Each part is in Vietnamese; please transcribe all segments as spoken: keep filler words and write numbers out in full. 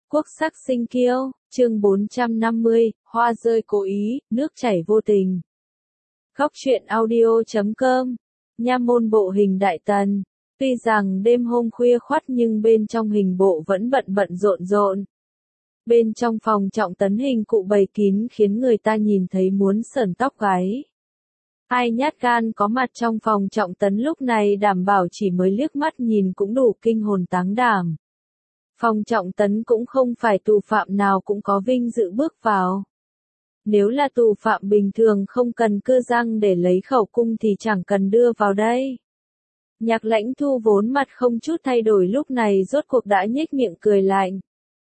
Quốc sắc sinh kiêu, chương bốn trăm năm mươi, hoa rơi cố ý, nước chảy vô tình. Góc truyện audio chấm com, nha môn bộ hình Đại Tần. Tuy rằng đêm hôm khuya khoắt nhưng bên trong hình bộ vẫn bận bận rộn rộn. Bên trong phòng trọng tấn hình cụ bày kín khiến người ta nhìn thấy muốn sởn tóc gáy. Ai nhát gan có mặt trong phòng trọng tấn lúc này đảm bảo chỉ mới liếc mắt nhìn cũng đủ kinh hồn táng đảm. Phòng trọng tấn cũng không phải tù phạm nào cũng có vinh dự bước vào. Nếu là tù phạm bình thường không cần cưa răng để lấy khẩu cung thì chẳng cần đưa vào đây. Nhạc Lãnh Thu vốn mặt không chút thay đổi lúc này rốt cuộc đã nhếch miệng cười lạnh.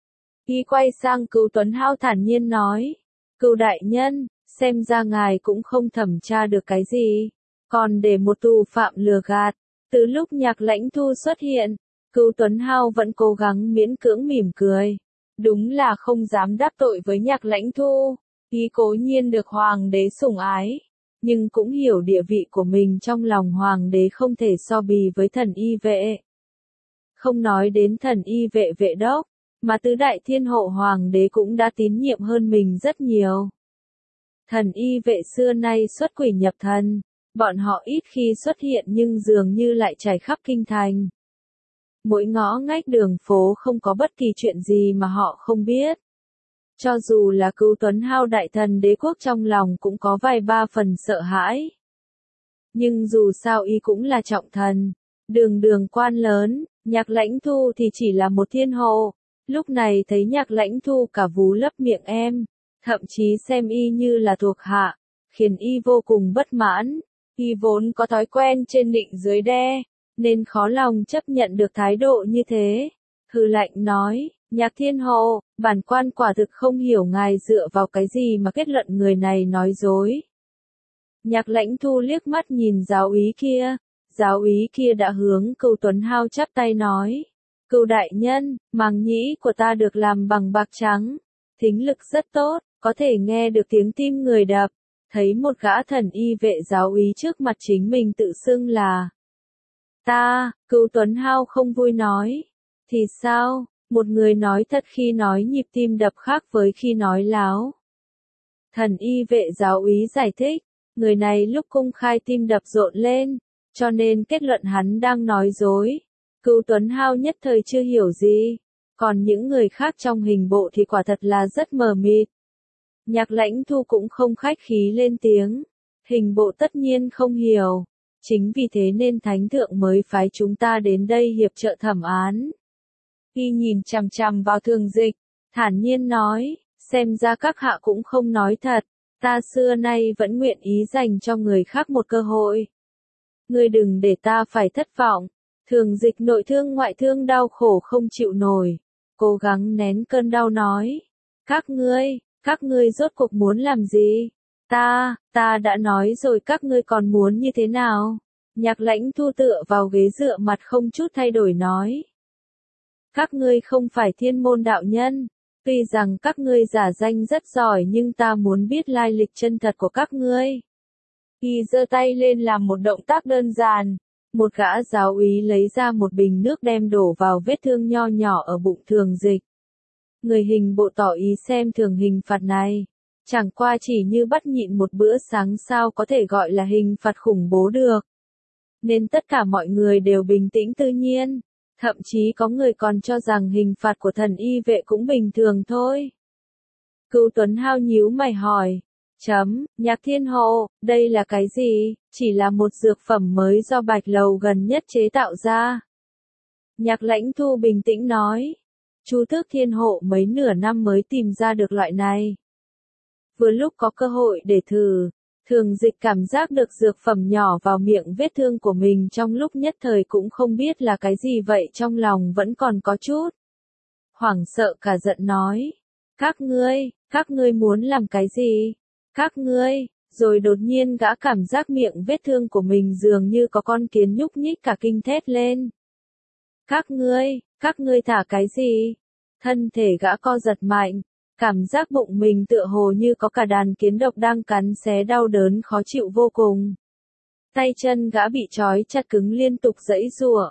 Y quay sang Cửu Tuấn Hao thản nhiên nói, Cửu đại nhân, xem ra ngài cũng không thẩm tra được cái gì, còn để một tù phạm lừa gạt. Từ lúc Nhạc Lãnh Thu xuất hiện, Cửu Tuấn Hao vẫn cố gắng miễn cưỡng mỉm cười. Đúng là không dám đắc tội với Nhạc Lãnh Thu, y cố nhiên được hoàng đế sủng ái, nhưng cũng hiểu địa vị của mình trong lòng hoàng đế không thể so bì với thần y vệ. Không nói đến thần y vệ vệ đốc, mà tứ đại thiên hộ hoàng đế cũng đã tín nhiệm hơn mình rất nhiều. Thần y vệ xưa nay xuất quỷ nhập thần, bọn họ ít khi xuất hiện nhưng dường như lại trải khắp kinh thành. Mỗi ngõ ngách đường phố không có bất kỳ chuyện gì mà họ không biết. Cho dù là Cửu Tuấn Hao đại thần đế quốc trong lòng cũng có vài ba phần sợ hãi. Nhưng dù sao y cũng là trọng thần, đường đường quan lớn, Nhạc Lãnh Thu thì chỉ là một thiên hộ. Lúc này thấy Nhạc Lãnh Thu cả vú lấp miệng em, thậm chí xem y như là thuộc hạ, khiến y vô cùng bất mãn. Y vốn có thói quen trên nịnh dưới đe, nên khó lòng chấp nhận được thái độ như thế. Hừ lạnh nói, Nhạc thiên hộ, bản quan quả thực không hiểu ngài dựa vào cái gì mà kết luận người này nói dối. Nhạc Lãnh Thu liếc mắt nhìn giáo úy kia, giáo úy kia đã hướng Cửu Tuấn Hao chắp tay nói, Cửu đại nhân, màng nhĩ của ta được làm bằng bạc trắng, thính lực rất tốt, có thể nghe được tiếng tim người đập. Thấy một gã thần y vệ giáo úy trước mặt chính mình tự xưng là ta, Cửu Tuấn Hao không vui nói, thì sao, một người nói thật khi nói nhịp tim đập khác với khi nói láo. Thần y vệ giáo úy giải thích, người này lúc công khai tim đập rộn lên, cho nên kết luận hắn đang nói dối. Cửu Tuấn Hao nhất thời chưa hiểu gì, còn những người khác trong hình bộ thì quả thật là rất mờ mịt. Nhạc Lãnh Thu cũng không khách khí lên tiếng, hình bộ tất nhiên không hiểu, chính vì thế nên thánh thượng mới phái chúng ta đến đây hiệp trợ thẩm án. Y nhìn chằm chằm vào Thường Dịch, thản nhiên nói, xem ra các hạ cũng không nói thật, ta xưa nay vẫn nguyện ý dành cho người khác một cơ hội. Ngươi đừng để ta phải thất vọng. Thường Dịch nội thương ngoại thương đau khổ không chịu nổi, cố gắng nén cơn đau nói, các ngươi, các ngươi rốt cuộc muốn làm gì? Ta, ta đã nói rồi các ngươi còn muốn như thế nào? Nhạc Lãnh Thu tựa vào ghế dựa mặt không chút thay đổi nói. Các ngươi không phải thiên môn đạo nhân, tuy rằng các ngươi giả danh rất giỏi nhưng ta muốn biết lai lịch chân thật của các ngươi. Y giơ tay lên làm một động tác đơn giản, một gã giáo úy lấy ra một bình nước đem đổ vào vết thương nho nhỏ ở bụng Thường Dịch. Người hình bộ tỏ ý xem thường hình phạt này, chẳng qua chỉ như bắt nhịn một bữa sáng sao có thể gọi là hình phạt khủng bố được. Nên tất cả mọi người đều bình tĩnh tự nhiên, thậm chí có người còn cho rằng hình phạt của thần y vệ cũng bình thường thôi. Cửu Tuấn Hao nhíu mày hỏi, chấm, Nhạc thiên hộ, đây là cái gì? Chỉ là một dược phẩm mới do Bạch Lầu gần nhất chế tạo ra. Nhạc Lãnh Thu bình tĩnh nói, Chu Tước thiên hộ mấy nửa năm mới tìm ra được loại này. Vừa lúc có cơ hội để thử, Thường Dịch cảm giác được dược phẩm nhỏ vào miệng vết thương của mình trong lúc nhất thời cũng không biết là cái gì vậy, trong lòng vẫn còn có chút hoảng sợ cả giận nói, các ngươi, các ngươi muốn làm cái gì? Các ngươi, rồi đột nhiên gã cảm giác miệng vết thương của mình dường như có con kiến nhúc nhích cả kinh thét lên. Các ngươi, các ngươi thả cái gì? Thân thể gã co giật mạnh, cảm giác bụng mình tựa hồ như có cả đàn kiến độc đang cắn xé, đau đớn khó chịu vô cùng. Tay chân gã bị trói chặt cứng liên tục giãy giụa,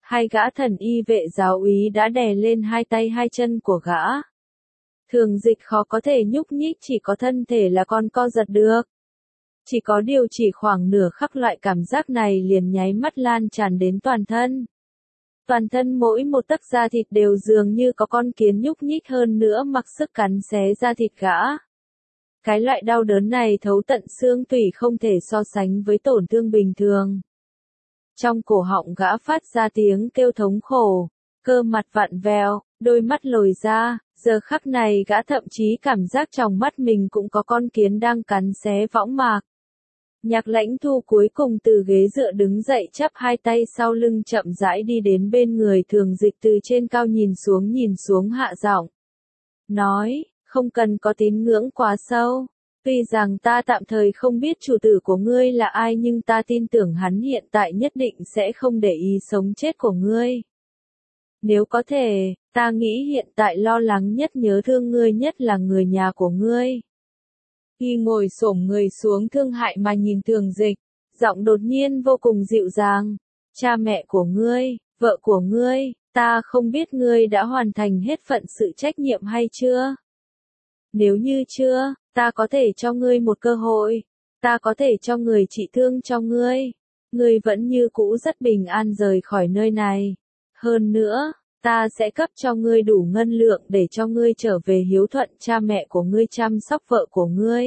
Hai gã thần y vệ giáo úy đã đè lên hai tay hai chân của gã. Thường Dịch khó có thể nhúc nhích, chỉ có thân thể là con co giật được. Chỉ có điều chỉ khoảng nửa khắc loại cảm giác này liền nháy mắt lan tràn đến toàn thân. Toàn thân mỗi một tấc da thịt đều dường như có con kiến nhúc nhích, hơn nữa mặc sức cắn xé da thịt gã. Cái loại đau đớn này thấu tận xương tủy, không thể so sánh với tổn thương bình thường. Trong cổ họng gã phát ra tiếng kêu thống khổ, cơ mặt vặn vẹo, đôi mắt lồi ra, giờ khắc này gã thậm chí cảm giác trong mắt mình cũng có con kiến đang cắn xé võng mạc. Nhạc Lãnh Thu cuối cùng từ ghế dựa đứng dậy, chắp hai tay sau lưng, chậm rãi đi đến bên người Thường Dịch, từ trên cao nhìn xuống nhìn xuống hạ giọng. Nói, không cần có tín ngưỡng quá sâu. Tuy rằng ta tạm thời không biết chủ tử của ngươi là ai, nhưng ta tin tưởng hắn hiện tại nhất định sẽ không để ý sống chết của ngươi. Nếu có thể, ta nghĩ hiện tại lo lắng nhất, nhớ thương ngươi nhất là người nhà của ngươi. Y ngồi xổm người xuống thương hại mà nhìn Thường Dịch, giọng đột nhiên vô cùng dịu dàng. Cha mẹ của ngươi, vợ của ngươi, ta không biết ngươi đã hoàn thành hết phận sự trách nhiệm hay chưa? Nếu như chưa, ta có thể cho ngươi một cơ hội, ta có thể cho người trị thương cho ngươi. Ngươi vẫn như cũ rất bình an rời khỏi nơi này. Hơn nữa, ta sẽ cấp cho ngươi đủ ngân lượng để cho ngươi trở về hiếu thuận cha mẹ của ngươi, chăm sóc vợ của ngươi.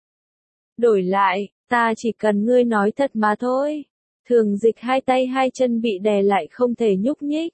Đổi lại, ta chỉ cần ngươi nói thật mà thôi. Thường Dịch hai tay hai chân bị đè lại không thể nhúc nhích.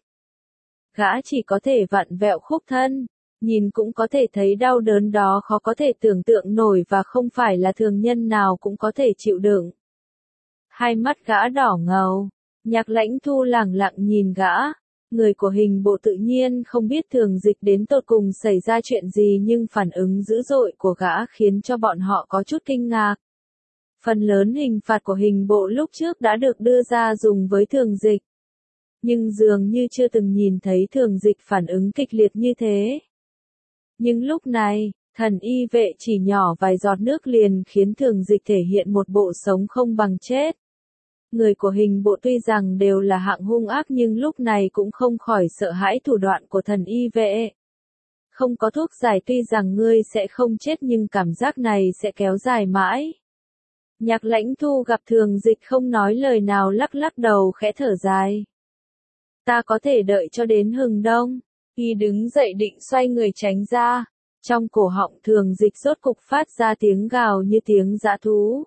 Gã chỉ có thể vặn vẹo khúc thân, nhìn cũng có thể thấy đau đớn đó khó có thể tưởng tượng nổi và không phải là thường nhân nào cũng có thể chịu đựng. Hai mắt gã đỏ ngầu, Nhạc Lãnh Thu lẳng lặng nhìn gã. Người của hình bộ tự nhiên không biết Thường Dịch đến tột cùng xảy ra chuyện gì, nhưng phản ứng dữ dội của gã khiến cho bọn họ có chút kinh ngạc. Phần lớn hình phạt của hình bộ lúc trước đã được đưa ra dùng với Thường Dịch. Nhưng dường như chưa từng nhìn thấy Thường Dịch phản ứng kịch liệt như thế. Nhưng lúc này, thần y vệ chỉ nhỏ vài giọt nước liền khiến Thường Dịch thể hiện một bộ sống không bằng chết. Người của hình bộ tuy rằng đều là hạng hung ác, nhưng lúc này cũng không khỏi sợ hãi thủ đoạn của thần y vệ. Không có thuốc giải, tuy rằng ngươi sẽ không chết nhưng cảm giác này sẽ kéo dài mãi. Nhạc Lãnh Thu gặp Thường Dịch không nói lời nào, lắc lắc đầu khẽ thở dài. Ta có thể đợi cho đến hừng đông. Y đứng dậy định xoay người tránh ra. Trong cổ họng Thường Dịch rốt cục phát ra tiếng gào như tiếng dã thú.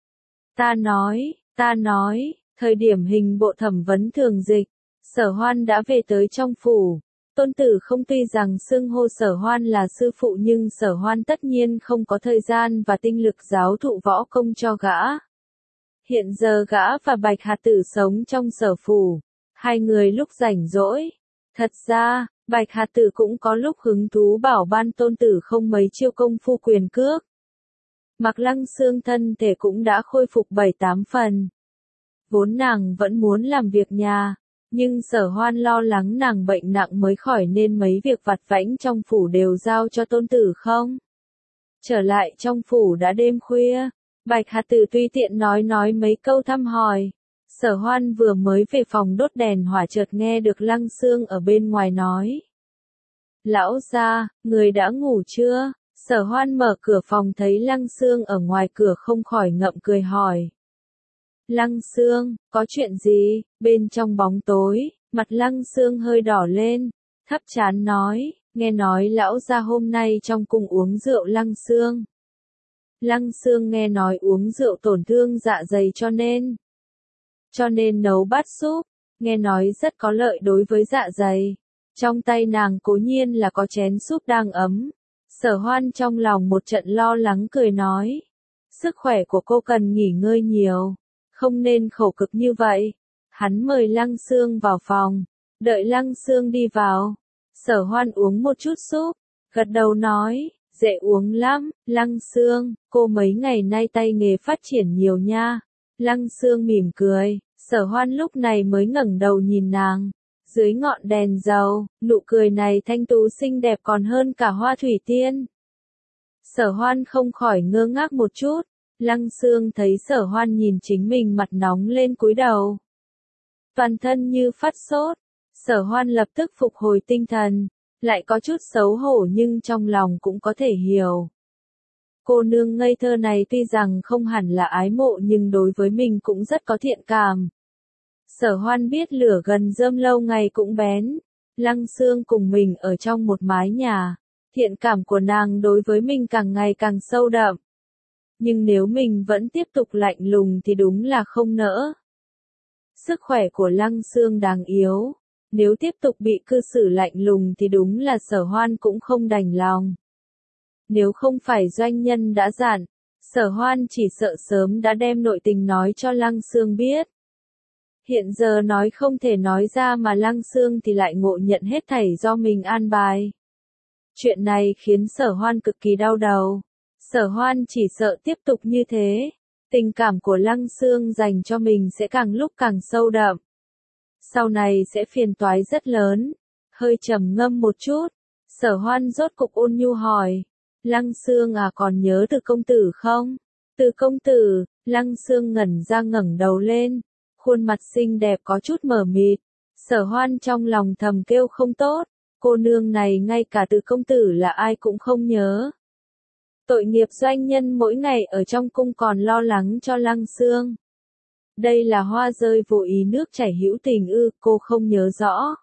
Ta nói, ta nói, thời điểm hình bộ thẩm vấn Thường Dịch, Sở Hoan đã về tới trong phủ. Tôn Tử Không tuy rằng xưng hô Sở Hoan là sư phụ, nhưng Sở Hoan tất nhiên không có thời gian và tinh lực giáo thụ võ công cho gã. Hiện giờ gã và Bạch Hạt Tử sống trong Sở phủ, hai người lúc rảnh rỗi. Thật ra, Bạch Hạt Tử cũng có lúc hứng thú bảo ban Tôn Tử Không mấy chiêu công phu quyền cước. Mạc Lăng Xương thân thể cũng đã khôi phục bảy tám phần. Vốn nàng vẫn muốn làm việc nhà, nhưng Sở Hoan lo lắng nàng bệnh nặng mới khỏi nên mấy việc vặt vãnh trong phủ đều giao cho Tôn Tử Không. Trở lại trong phủ đã đêm khuya, Bạch Hạt Tử tùy tiện nói nói mấy câu thăm hỏi. Sở Hoan vừa mới về phòng đốt đèn hỏa chợt nghe được Lăng Xương ở bên ngoài nói. Lão gia, người đã ngủ chưa? Sở Hoan mở cửa phòng thấy Lăng Xương ở ngoài cửa không khỏi ngậm cười hỏi. Lăng Xương, có chuyện gì? Bên trong bóng tối, mặt Lăng Xương hơi đỏ lên, thấp chán nói, nghe nói lão gia hôm nay trong cung uống rượu. Lăng Xương. Lăng Xương nghe nói uống rượu tổn thương dạ dày cho nên, cho nên nấu bát súp, nghe nói rất có lợi đối với dạ dày. Trong tay nàng cố nhiên là có chén súp đang ấm. Sở Hoan trong lòng một trận lo lắng cười nói, sức khỏe của cô cần nghỉ ngơi nhiều, không nên khổ cực như vậy. Hắn mời Lăng Xương vào phòng, đợi Lăng Xương đi vào. Sở Hoan uống một chút súp, gật đầu nói, dễ uống lắm. Lăng Xương, cô mấy ngày nay tay nghề phát triển nhiều nha. Lăng Xương mỉm cười, Sở Hoan lúc này mới ngẩng đầu nhìn nàng. Dưới ngọn đèn dầu, nụ cười này thanh tú xinh đẹp còn hơn cả hoa thủy tiên. Sở Hoan không khỏi ngơ ngác một chút. Lăng Xương thấy Sở Hoan nhìn chính mình, mặt nóng lên cúi đầu. Toàn thân như phát sốt, Sở Hoan lập tức phục hồi tinh thần, lại có chút xấu hổ nhưng trong lòng cũng có thể hiểu. Cô nương ngây thơ này tuy rằng không hẳn là ái mộ nhưng đối với mình cũng rất có thiện cảm. Sở Hoan biết lửa gần rơm lâu ngày cũng bén, Lăng Xương cùng mình ở trong một mái nhà, thiện cảm của nàng đối với mình càng ngày càng sâu đậm. Nhưng nếu mình vẫn tiếp tục lạnh lùng thì đúng là không nỡ. Sức khỏe của Lăng Xương đáng yếu, nếu tiếp tục bị cư xử lạnh lùng thì đúng là Sở Hoan cũng không đành lòng. Nếu không phải doanh nhân đã dặn, Sở Hoan chỉ sợ sớm đã đem nội tình nói cho Lăng Xương biết. Hiện giờ nói không thể nói ra mà Lăng Xương thì lại ngộ nhận hết thảy do mình an bài. Chuyện này khiến Sở Hoan cực kỳ đau đầu. Sở Hoan chỉ sợ tiếp tục như thế, tình cảm của Lăng Xương dành cho mình sẽ càng lúc càng sâu đậm. Sau này sẽ phiền toái rất lớn. Hơi trầm ngâm một chút, Sở Hoan rốt cục ôn nhu hỏi. Lăng Xương à, còn nhớ Từ công tử không? Từ công tử, Lăng Xương ngẩn ra ngẩng đầu lên, khuôn mặt xinh đẹp có chút mờ mịt. Sở Hoan trong lòng thầm kêu không tốt, cô nương này ngay cả Từ công tử là ai cũng không nhớ. Tội nghiệp doanh nhân mỗi ngày ở trong cung còn lo lắng cho Lăng Xương. Đây là hoa rơi vô ý nước chảy hữu tình ư, cô không nhớ rõ.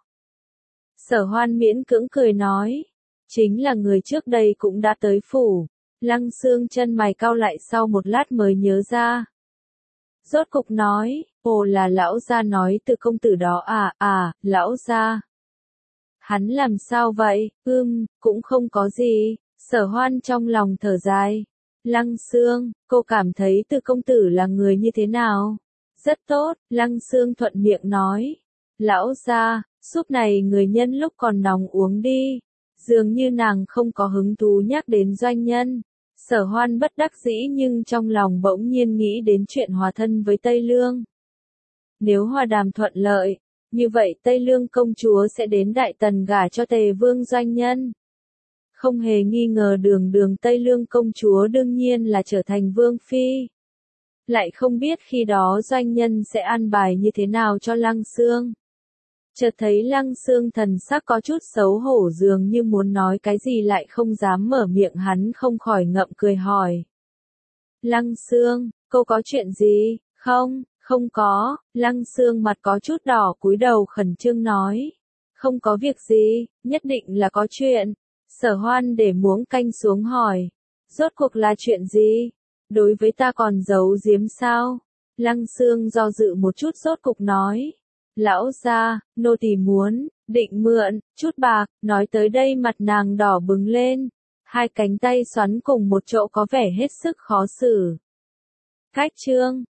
Sở Hoan miễn cưỡng cười nói, chính là người trước đây cũng đã tới phủ. Lăng Xương chân mày cau lại sau một lát mới nhớ ra. Rốt cục nói, ồ là lão gia nói Từ công tử đó à, à, lão gia. Hắn làm sao vậy, ưm, cũng không có gì. Sở Hoan trong lòng thở dài. Lăng Xương, cô cảm thấy Từ công tử là người như thế nào? Rất tốt, Lăng Xương thuận miệng nói. Lão gia, súp này người nhân lúc còn nóng uống đi. Dường như nàng không có hứng thú nhắc đến doanh nhân. Sở Hoan bất đắc dĩ nhưng trong lòng bỗng nhiên nghĩ đến chuyện hòa thân với Tây Lương. Nếu hòa đàm thuận lợi, như vậy Tây Lương công chúa sẽ đến Đại Tần gả cho Tề Vương doanh nhân. Không hề nghi ngờ đường đường Tây Lương công chúa đương nhiên là trở thành vương phi. Lại không biết khi đó doanh nhân sẽ an bài như thế nào cho Lăng Xương. Chợt thấy Lăng Xương thần sắc có chút xấu hổ dường như muốn nói cái gì lại không dám mở miệng, hắn không khỏi ngậm cười hỏi. Lăng Xương, cô có chuyện gì? Không, không có. Lăng Xương mặt có chút đỏ cúi đầu khẩn trương nói. Không có việc gì, nhất định là có chuyện. Sở Hoan để muỗng canh xuống hỏi. Rốt cuộc là chuyện gì? Đối với ta còn giấu giếm sao? Lăng Xương do dự một chút rốt cục nói. Lão gia, nô tỳ muốn, định mượn, chút bạc, nói tới đây mặt nàng đỏ bừng lên. Hai cánh tay xoắn cùng một chỗ có vẻ hết sức khó xử. Cách chương